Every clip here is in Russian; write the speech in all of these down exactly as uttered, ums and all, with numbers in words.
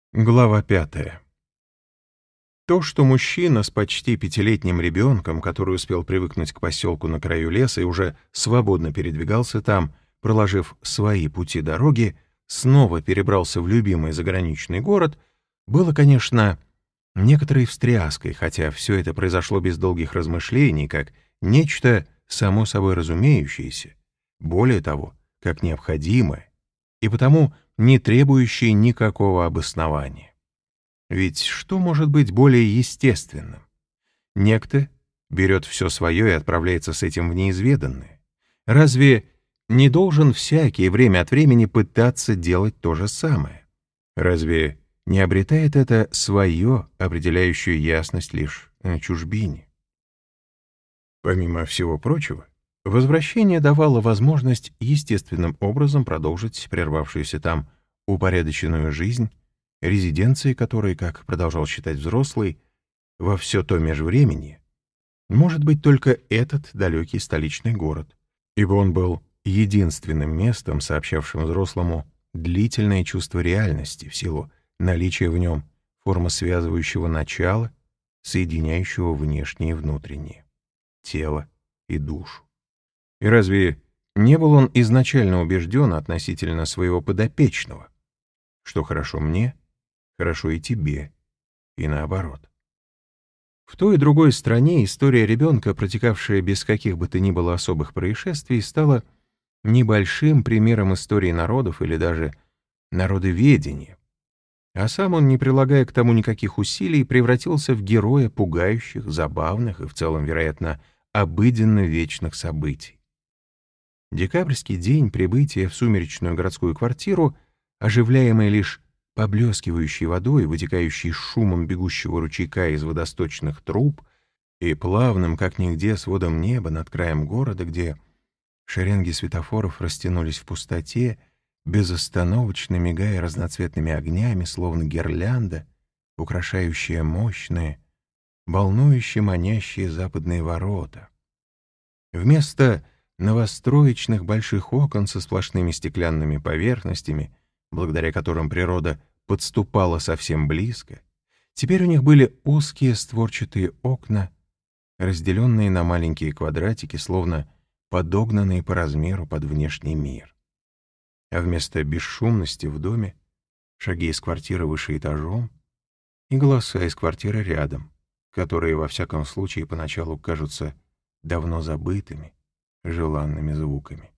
Глава пятая. То, что мужчина с почти пятилетним ребенком, который успел привыкнуть к поселку на краю леса и уже свободно передвигался там, проложив свои пути дороги, снова перебрался в любимый заграничный город, было, конечно, некоторой встряской, хотя все это произошло без долгих размышлений, как нечто само собой разумеющееся, более того, как необходимое, и потому не требующее никакого обоснования. Ведь что может быть более естественным? Некто берет все свое и отправляется с этим в неизведанное. Разве не должен всякий время от времени пытаться делать то же самое? Разве не обретает это свое определяющую ясность лишь на чужбине? Помимо всего прочего, возвращение давало возможность естественным образом продолжить прервавшуюся там упорядоченную жизнь, резиденцией которой, как продолжал считать взрослый, во все то межвременье, может быть только этот далекий столичный город, ибо он был единственным местом, сообщавшим взрослому длительное чувство реальности в силу наличия в нем формосвязывающего начала, соединяющего внешнее и внутреннее, тело и душу. И разве не был он изначально убежден относительно своего подопечного, что хорошо мне, хорошо и тебе, и наоборот? В той и другой стране история ребенка, протекавшая без каких бы то ни было особых происшествий, стала небольшим примером истории народов или даже народоведения, а сам он, не прилагая к тому никаких усилий, превратился в героя пугающих, забавных и в целом, вероятно, обыденно вечных событий. Декабрьский день прибытия в сумеречную городскую квартиру, оживляемый лишь поблескивающей водой, вытекающей шумом бегущего ручейка из водосточных труб и плавным, как нигде, сводом неба над краем города, где шеренги светофоров растянулись в пустоте, безостановочно мигая разноцветными огнями, словно гирлянда, украшающая мощные, волнующе манящие западные ворота. Вместо новостроечных больших окон со сплошными стеклянными поверхностями, благодаря которым природа подступала совсем близко, теперь у них были узкие створчатые окна, разделенные на маленькие квадратики, словно подогнанные по размеру под внешний мир. А вместо бесшумности в доме — шаги из квартиры выше этажом и голоса из квартиры рядом, которые, во всяком случае, поначалу кажутся давно забытыми, желанными звуками.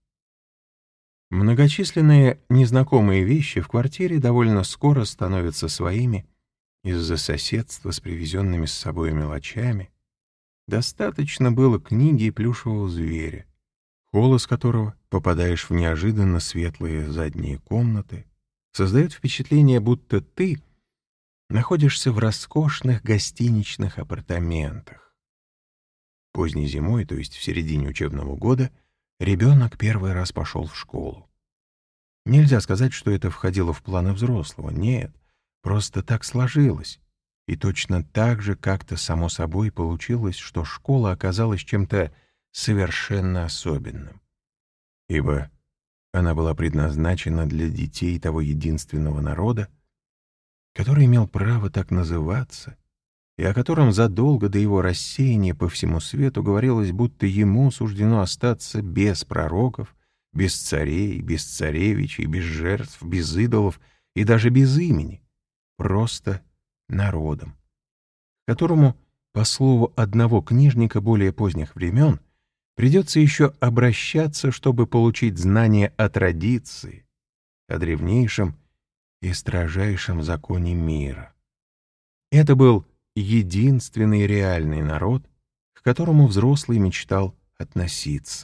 Многочисленные незнакомые вещи в квартире довольно скоро становятся своими из-за соседства с привезенными с собой мелочами. Достаточно было книги и плюшевого зверя, голос которого, попадаешь в неожиданно светлые задние комнаты, создает впечатление, будто ты находишься в роскошных гостиничных апартаментах. Поздней зимой, то есть в середине учебного года, ребенок первый раз пошел в школу. Нельзя сказать, что это входило в планы взрослого. Нет, просто так сложилось. И точно так же как-то само собой получилось, что школа оказалась чем-то совершенно особенным. Ибо она была предназначена для детей того единственного народа, который имел право так называться, и о котором задолго до его рассеяния по всему свету говорилось, будто ему суждено остаться без пророков, без царей, без царевичей, без жертв, без идолов и даже без имени, просто народом, которому, по слову одного книжника более поздних времен, придется еще обращаться, чтобы получить знания о традиции, о древнейшем и строжайшем законе мира. Это был единственный реальный народ, к которому взрослый мечтал относиться.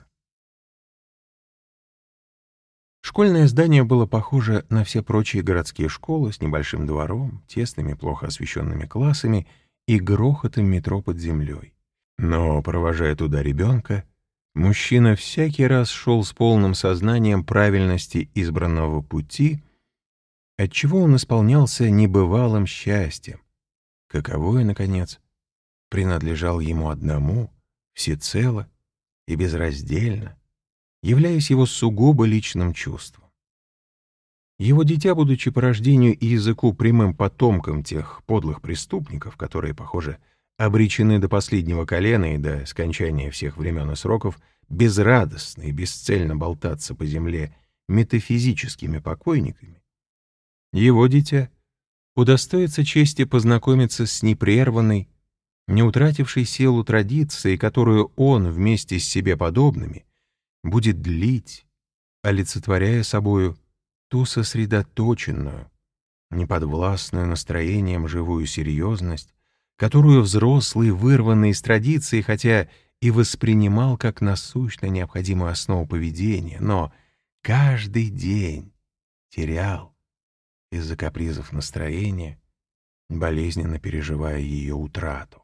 Школьное здание было похоже на все прочие городские школы с небольшим двором, тесными, плохо освещенными классами и грохотом метро под землей. Но, провожая туда ребенка, мужчина всякий раз шел с полным сознанием правильности избранного пути, отчего он исполнялся небывалым счастьем, каковое, наконец, принадлежал ему одному, всецело и безраздельно, являясь его сугубо личным чувством. Его дитя, будучи по рождению и языку прямым потомком тех подлых преступников, которые, похоже, обречены до последнего колена и до скончания всех времен и сроков безрадостно и бесцельно болтаться по земле метафизическими покойниками, его дитя удостоится чести познакомиться с непрерванной, не утратившей силу традицией, которую он вместе с себе подобными будет длить, олицетворяя собою ту сосредоточенную, неподвластную настроением живую серьезность, которую взрослый, вырванный из традиции, хотя и воспринимал как насущно необходимую основу поведения, но каждый день терял из-за капризов настроения, болезненно переживая ее утрату.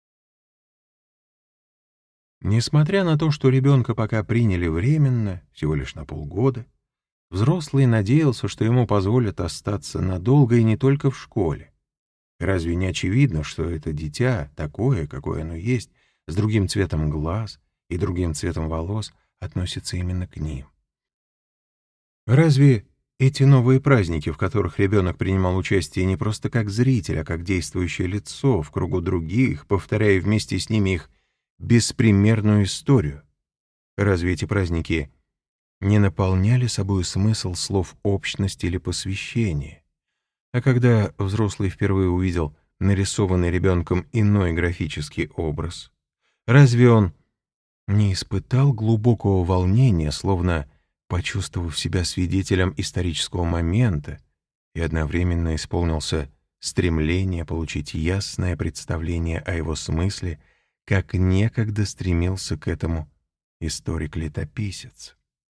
Несмотря на то, что ребенка пока приняли временно, всего лишь на полгода, взрослый надеялся, что ему позволят остаться надолго и не только в школе. Разве не очевидно, что это дитя, такое, какое оно есть, с другим цветом глаз и другим цветом волос, относится именно к ним? Разве эти новые праздники, в которых ребенок принимал участие не просто как зритель, а как действующее лицо в кругу других, повторяя вместе с ними их беспримерную историю, разве эти праздники не наполняли собой смысл слов общности или посвящения? А когда взрослый впервые увидел нарисованный ребенком иной графический образ, разве он не испытал глубокого волнения, словно почувствовав себя свидетелем исторического момента, и одновременно исполнился стремление получить ясное представление о его смысле, как некогда стремился к этому историк-летописец?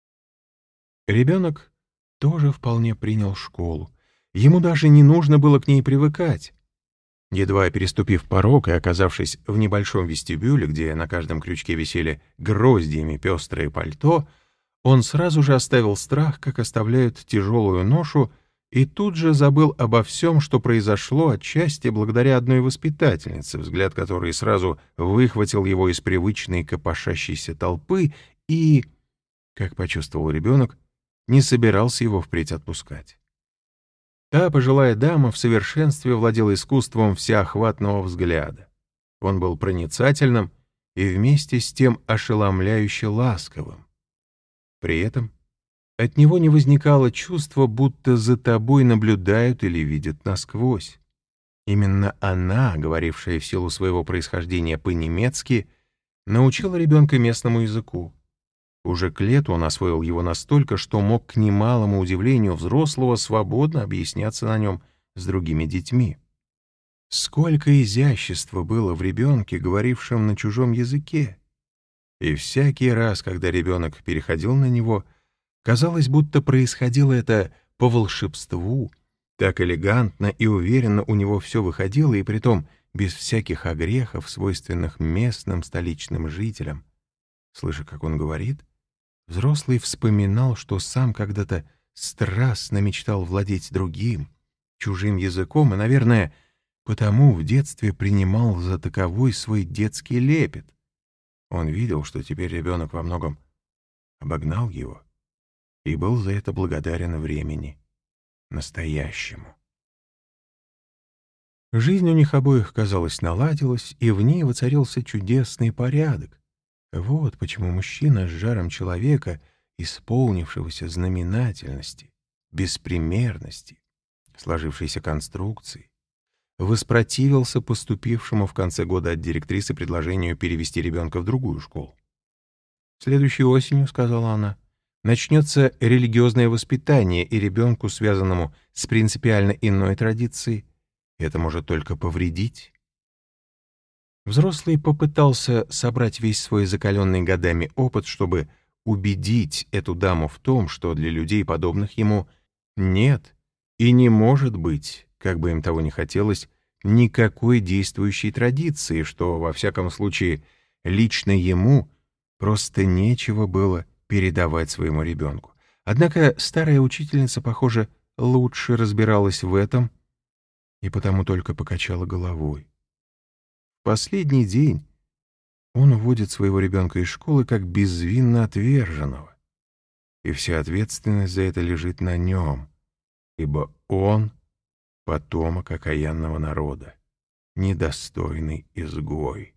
Ребенок тоже вполне принял школу. Ему даже не нужно было к ней привыкать. Едва переступив порог и оказавшись в небольшом вестибюле, где на каждом крючке висели гроздьями пестрые пальто, он сразу же оставил страх, как оставляют тяжелую ношу, и тут же забыл обо всем, что произошло отчасти благодаря одной воспитательнице, взгляд которой сразу выхватил его из привычной копошащейся толпы и, как почувствовал ребенок, не собирался его впредь отпускать. Та пожилая дама в совершенстве владела искусством всеохватного взгляда. Он был проницательным и вместе с тем ошеломляюще ласковым. При этом от него не возникало чувства, будто за тобой наблюдают или видят насквозь. Именно она, говорившая в силу своего происхождения по-немецки, научила ребенка местному языку. Уже к лету он освоил его настолько, что мог к немалому удивлению взрослого свободно объясняться на нем с другими детьми. Сколько изящества было в ребенке, говорившем на чужом языке! И всякий раз, когда ребенок переходил на него, казалось, будто происходило это по волшебству, так элегантно и уверенно у него все выходило, и притом без всяких огрехов, свойственных местным столичным жителям. Слыша, как он говорит, взрослый вспоминал, что сам когда-то страстно мечтал владеть другим, чужим языком, и, наверное, потому в детстве принимал за таковой свой детский лепет. Он видел, что теперь ребенок во многом обогнал его, и был за это благодарен времени настоящему. Жизнь у них обоих, казалось, наладилась, и в ней воцарился чудесный порядок. Вот почему мужчина с жаром человека, исполнившегося знаменательности, беспримерности, сложившейся конструкции, воспротивился поступившему в конце года от директрисы предложению перевести ребенка в другую школу. «Следующей осенью, — сказала она, — начнется религиозное воспитание, и ребенку, связанному с принципиально иной традицией, это может только повредить». Взрослый попытался собрать весь свой закаленный годами опыт, чтобы убедить эту даму в том, что для людей, подобных ему, нет и не может быть, как бы им того ни хотелось, никакой действующей традиции, что, во всяком случае, лично ему просто нечего было передавать своему ребенку. Однако старая учительница, похоже, лучше разбиралась в этом и потому только покачала головой. В последний день он уводит своего ребенка из школы как безвинно отверженного, и вся ответственность за это лежит на нем, ибо он — потомок окаянного народа, недостойный изгой.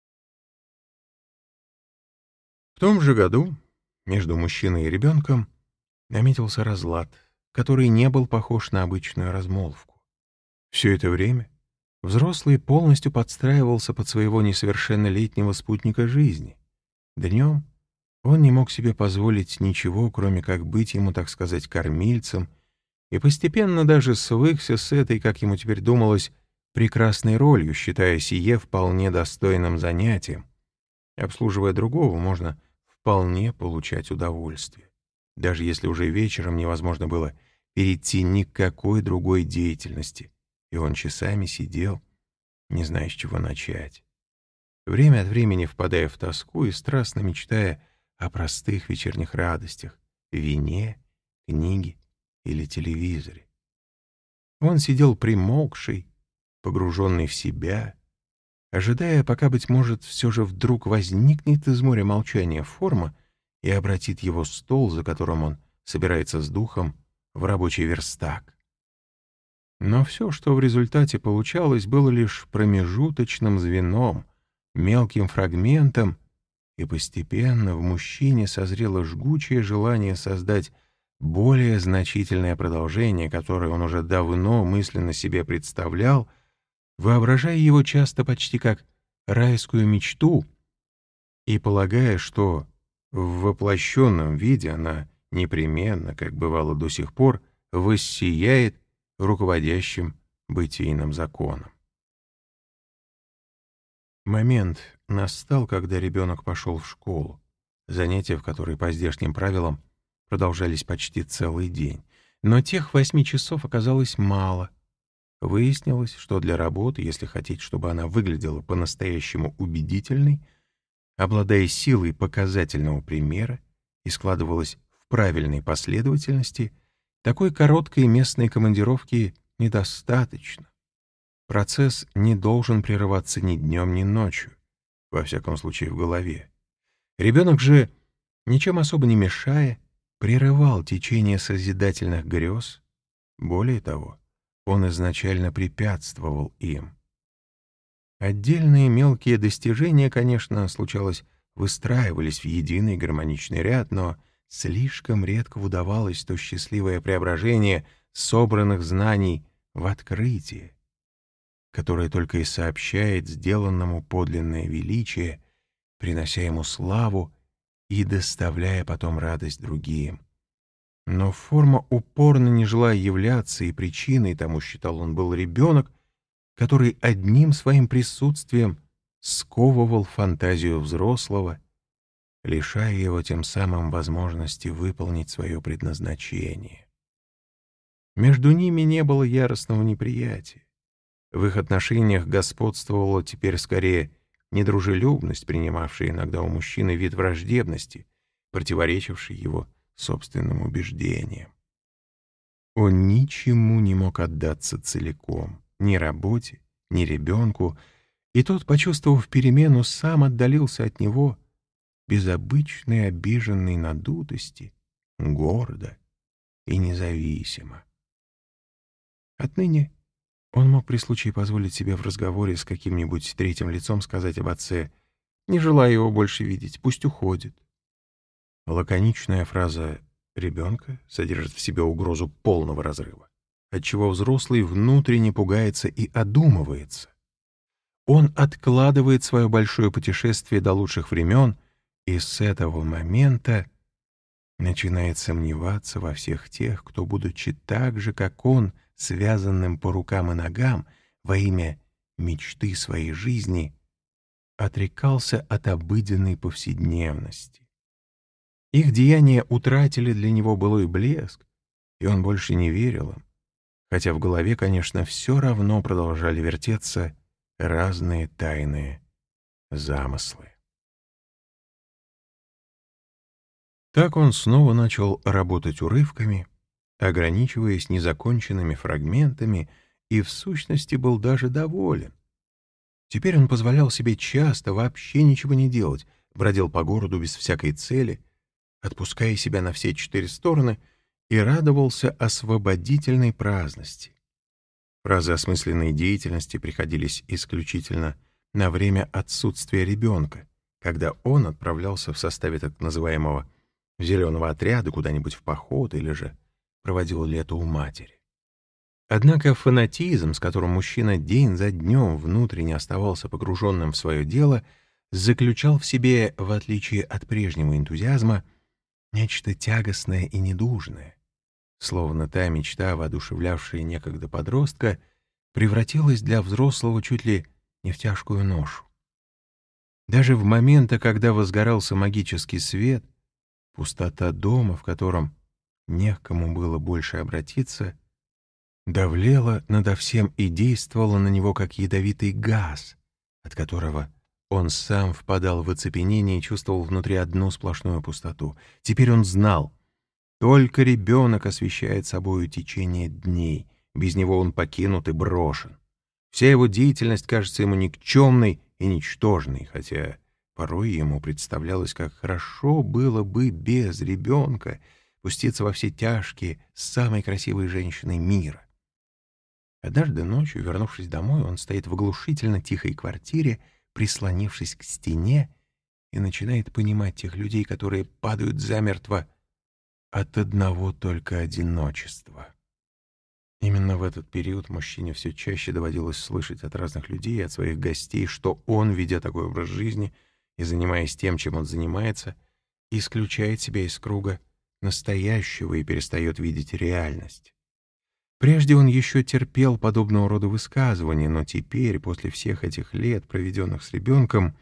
В том же году между мужчиной и ребенком наметился разлад, который не был похож на обычную размолвку. Все это время взрослый полностью подстраивался под своего несовершеннолетнего спутника жизни. Днем он не мог себе позволить ничего, кроме как быть ему, так сказать, кормильцем, и постепенно даже свыкся с этой, как ему теперь думалось, прекрасной ролью, считая сие вполне достойным занятием. Обслуживая другого, можно вполне получать удовольствие, даже если уже вечером невозможно было перейти ни к какой другой деятельности, и он часами сидел, не зная, с чего начать, время от времени впадая в тоску и страстно мечтая о простых вечерних радостях, вине, книге или телевизоре. Он сидел примолкший, погруженный в себя, ожидая, пока, быть может, все же вдруг возникнет из моря молчания форма и обратит его стол, за которым он собирается с духом, в рабочий верстак. Но все, что в результате получалось, было лишь промежуточным звеном, мелким фрагментом, и постепенно в мужчине созрело жгучее желание создать более значительное продолжение, которое он уже давно мысленно себе представлял, воображая его часто почти как райскую мечту и полагая, что в воплощенном виде она непременно, как бывало до сих пор, воссияет руководящим бытийным законом. Момент настал, когда ребенок пошел в школу, занятия в которой по здешним правилам продолжались почти целый день. Но тех восьми часов оказалось мало. Выяснилось, что для работы, если хотеть, чтобы она выглядела по-настоящему убедительной, обладая силой показательного примера и складывалась в правильной последовательности, такой короткой местной командировки недостаточно. Процесс не должен прерываться ни днем, ни ночью, во всяком случае в голове. Ребенок же, ничем особо не мешая, прерывал течение созидательных грез. Более того, он изначально препятствовал им. Отдельные мелкие достижения, конечно, случалось, выстраивались в единый гармоничный ряд, но слишком редко удавалось то счастливое преображение собранных знаний в открытие, которое только и сообщает сделанному подлинное величие, принося ему славу и доставляя потом радость другим. Но форма упорно не желая являться, и причиной тому, считал он, был ребенок, который одним своим присутствием сковывал фантазию взрослого, лишая его тем самым возможности выполнить свое предназначение. Между ними не было яростного неприятия. В их отношениях господствовала теперь скорее недружелюбность, принимавшая иногда у мужчины вид враждебности, противоречивший его собственным убеждениям. Он ничему не мог отдаться целиком, ни работе, ни ребенку, и тот, почувствовав перемену, сам отдалился от него без обычной обиженной надутости, гордо и независимо. Отныне он мог при случае позволить себе в разговоре с каким-нибудь третьим лицом сказать об отце: «Не желаю его больше видеть, пусть уходит». Лаконичная фраза ребенка содержит в себе угрозу полного разрыва, отчего взрослый внутренне пугается и одумывается. Он откладывает свое большое путешествие до лучших времен и с этого момента начинает сомневаться во всех тех, кто, будучи так же, как он, связанным по рукам и ногам во имя мечты своей жизни, отрекался от обыденной повседневности. Их деяния утратили для него былой блеск, и он больше не верил им, хотя в голове, конечно, все равно продолжали вертеться разные тайные замыслы. Так он снова начал работать урывками, ограничиваясь незаконченными фрагментами, и в сущности был даже доволен. Теперь он позволял себе часто вообще ничего не делать, бродил по городу без всякой цели, отпуская себя на все четыре стороны и радовался освободительной праздности. Фразы осмысленной деятельности приходились исключительно на время отсутствия ребенка, когда он отправлялся в составе так называемого «зеленого отряда» куда-нибудь в поход или же проводил лето у матери. Однако фанатизм, с которым мужчина день за днем внутренне оставался погруженным в свое дело, заключал в себе, в отличие от прежнего энтузиазма, нечто тягостное и недужное. Словно та мечта, воодушевлявшая некогда подростка, превратилась для взрослого чуть ли не в тяжкую ношу. Даже в моменты, когда возгорался магический свет, пустота дома, в котором не к кому было больше обратиться, давлела надо всем и действовала на него как ядовитый газ, от которого он сам впадал в оцепенение и чувствовал внутри одну сплошную пустоту. Теперь он знал, только ребенок освещает собою течение дней, без него он покинут и брошен. Вся его деятельность кажется ему никчемной и ничтожной, хотя порой ему представлялось, как хорошо было бы без ребенка пуститься во все тяжкие с самой красивой женщиной мира. Однажды ночью, вернувшись домой, он стоит в оглушительно тихой квартире, прислонившись к стене, и начинает понимать тех людей, которые падают замертво от одного только одиночества. Именно в этот период мужчине все чаще доводилось слышать от разных людей, от своих гостей, что он, ведя такой образ жизни и занимаясь тем, чем он занимается, исключает себя из круга настоящего и перестает видеть реальность. Прежде он еще терпел подобного рода высказывания, но теперь, после всех этих лет, проведенных с ребенком,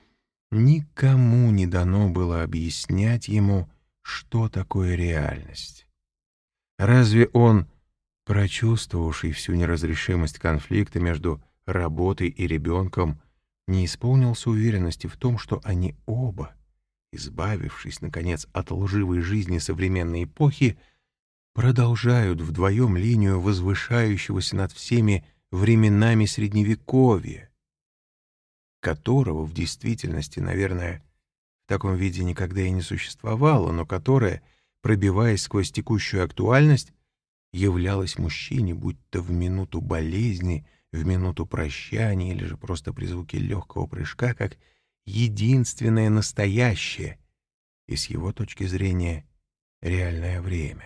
никому не дано было объяснять ему, что такое реальность. Разве он, прочувствовавший всю неразрешимость конфликта между работой и ребенком, не исполнился уверенности в том, что они оба, избавившись, наконец, от лживой жизни современной эпохи, продолжают вдвоем линию возвышающегося над всеми временами Средневековья, которого в действительности, наверное, в таком виде никогда и не существовало, но которое, пробиваясь сквозь текущую актуальность, являлось мужчине, будь то в минуту болезни, в минуту прощания или же просто при звуке легкого прыжка, как единственное настоящее и, с его точки зрения, реальное время.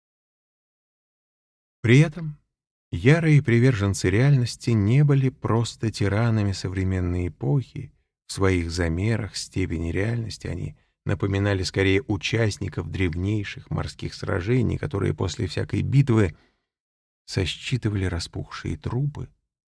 При этом ярые приверженцы реальности не были просто тиранами современной эпохи. В своих замерах степени реальности они напоминали скорее участников древнейших морских сражений, которые после всякой битвы сосчитывали распухшие трупы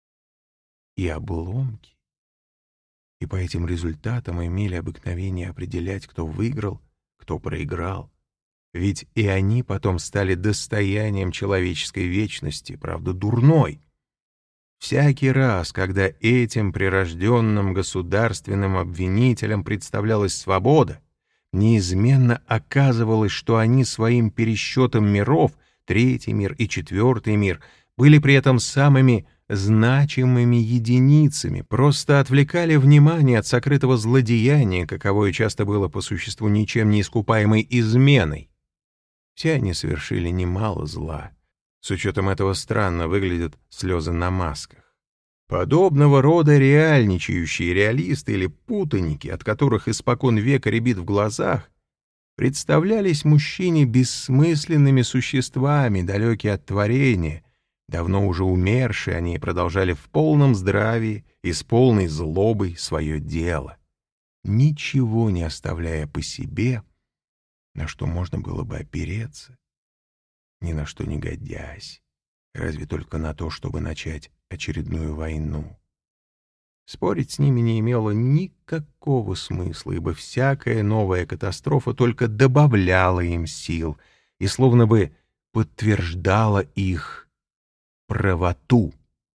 и обломки, и по этим результатам имели обыкновение определять, кто выиграл, кто проиграл. Ведь и они потом стали достоянием человеческой вечности, правда, дурной. Всякий раз, когда этим прирожденным государственным обвинителям представлялась свобода, неизменно оказывалось, что они своим пересчетом миров, третий мир и четвертый мир, были при этом самыми значимыми единицами, просто отвлекали внимание от сокрытого злодеяния, каковое часто было по существу ничем не искупаемой изменой. Все они совершили немало зла. С учетом этого странно выглядят слезы на масках. Подобного рода реальничающие реалисты или путаники, от которых испокон века рябит в глазах, представлялись мужчине бессмысленными существами, далекие от творения, давно уже умершие, они продолжали в полном здравии и с полной злобой свое дело, ничего не оставляя по себе, на что можно было бы опереться, ни на что не годясь, разве только на то, чтобы начать очередную войну. Спорить с ними не имело никакого смысла, ибо всякая новая катастрофа только добавляла им сил и словно бы подтверждала их правоту.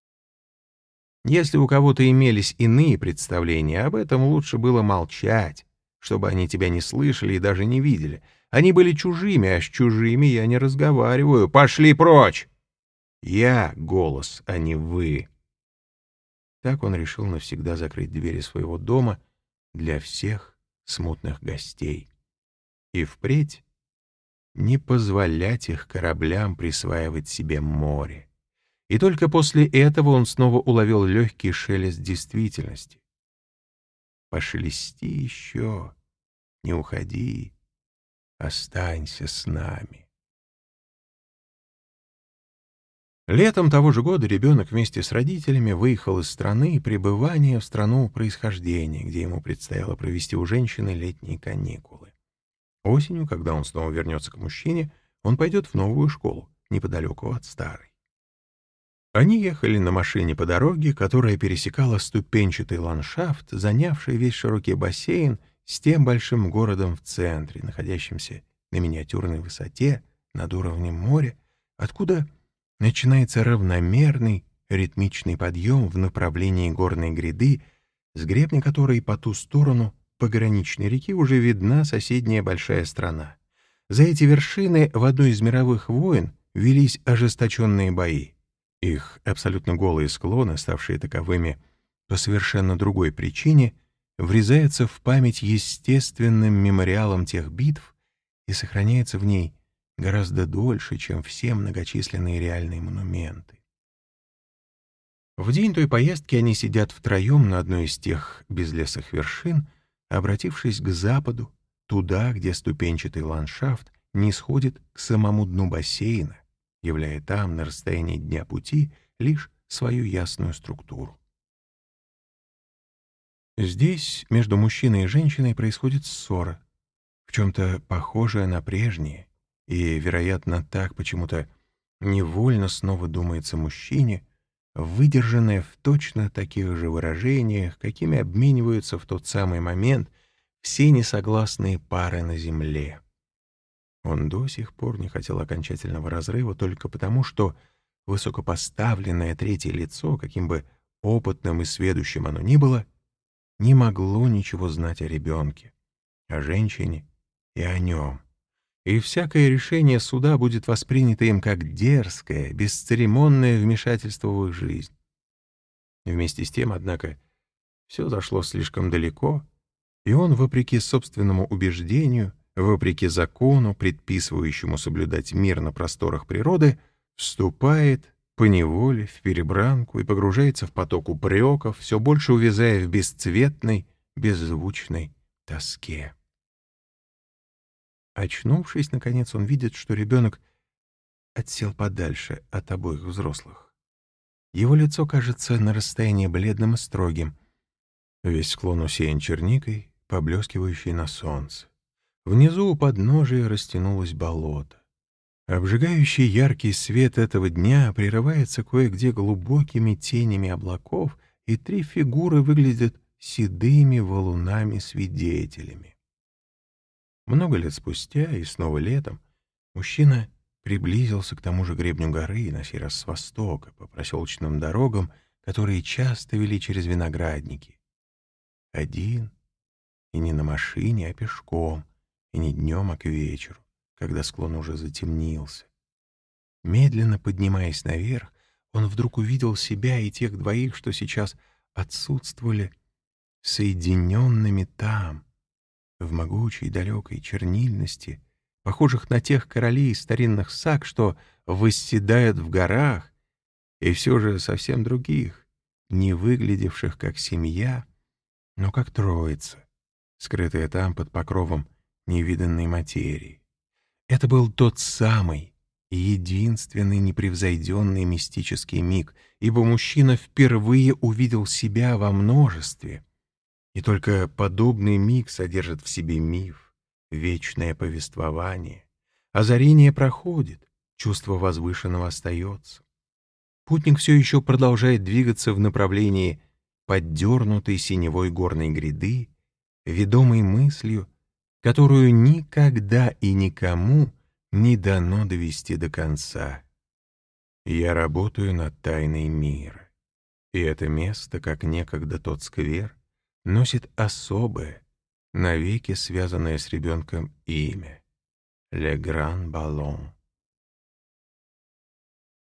Если у кого-то имелись иные представления, об этом лучше было молчать, чтобы они тебя не слышали и даже не видели. Они были чужими, а с чужими я не разговариваю. Пошли прочь! Я голос, а не вы. Так он решил навсегда закрыть двери своего дома для всех смутных гостей. И впредь не позволять их кораблям присваивать себе море. И только после этого он снова уловил легкий шелест действительности. «Пошелести еще, не уходи, останься с нами». Летом того же года ребенок вместе с родителями выехал из страны пребывания в страну происхождения, где ему предстояло провести у женщины летние каникулы. Осенью, когда он снова вернется к мужчине, он пойдет в новую школу, неподалеку от старой. Они ехали на машине по дороге, которая пересекала ступенчатый ландшафт, занявший весь широкий бассейн с тем большим городом в центре, находящимся на миниатюрной высоте над уровнем моря, откуда начинается равномерный ритмичный подъем в направлении горной гряды, с гребня которой по ту сторону пограничной реки уже видна соседняя большая страна. За эти вершины в одной из мировых войн велись ожесточенные бои. Их абсолютно голые склоны, ставшие таковыми по совершенно другой причине, врезаются в память естественным мемориалом тех битв и сохраняются в ней гораздо дольше, чем все многочисленные реальные монументы. В день той поездки они сидят втроем на одной из тех безлесых вершин, обратившись к западу, туда, где ступенчатый ландшафт не сходит к самому дну бассейна, являя там, на расстоянии дня пути, лишь свою ясную структуру. Здесь между мужчиной и женщиной происходит ссора, в чем-то похожая на прежние, и, вероятно, так почему-то невольно снова думается мужчине, выдержанная в точно таких же выражениях, какими обмениваются в тот самый момент все несогласные пары на земле. Он до сих пор не хотел окончательного разрыва только потому, что высокопоставленное третье лицо, каким бы опытным и сведущим оно ни было, не могло ничего знать о ребенке, о женщине и о нем. И всякое решение суда будет воспринято им как дерзкое, бесцеремонное вмешательство в их жизнь. Вместе с тем, однако, все зашло слишком далеко, и он, вопреки собственному убеждению, вопреки закону, предписывающему соблюдать мир на просторах природы, вступает поневоле в перебранку и погружается в поток упреков, все больше увязая в бесцветной, беззвучной тоске. Очнувшись, наконец, он видит, что ребенок отсел подальше от обоих взрослых. Его лицо кажется на расстоянии бледным и строгим. Весь склон усеян черникой, поблескивающей на солнце. Внизу у подножия растянулось болото. Обжигающий яркий свет этого дня прерывается кое-где глубокими тенями облаков, и три фигуры выглядят седыми валунами-свидетелями. Много лет спустя, и снова летом, мужчина приблизился к тому же гребню горы, на сей раз с востока, по проселочным дорогам, которые часто вели через виноградники. Один, и не на машине, а пешком, и не днем, а к вечеру, когда склон уже затемнился. Медленно поднимаясь наверх, он вдруг увидел себя и тех двоих, что сейчас отсутствовали, соединенными там, в могучей далекой чернильности, похожих на тех королей старинных саг, что восседают в горах, и все же совсем других, не выглядевших как семья, но как троица, скрытая там под покровом невиданной материи. Это был тот самый, единственный непревзойденный мистический миг, ибо мужчина впервые увидел себя во множестве, и только подобный миг содержит в себе миф, вечное повествование. Озарение проходит, чувство возвышенного остается. Путник все еще продолжает двигаться в направлении поддернутой синевой горной гряды, ведомой мыслью, которую никогда и никому не дано довести до конца. Я работаю над тайной мира, и это место, как некогда тот сквер, носит особое, навеки связанное с ребенком имя — «Le Grand Ballon».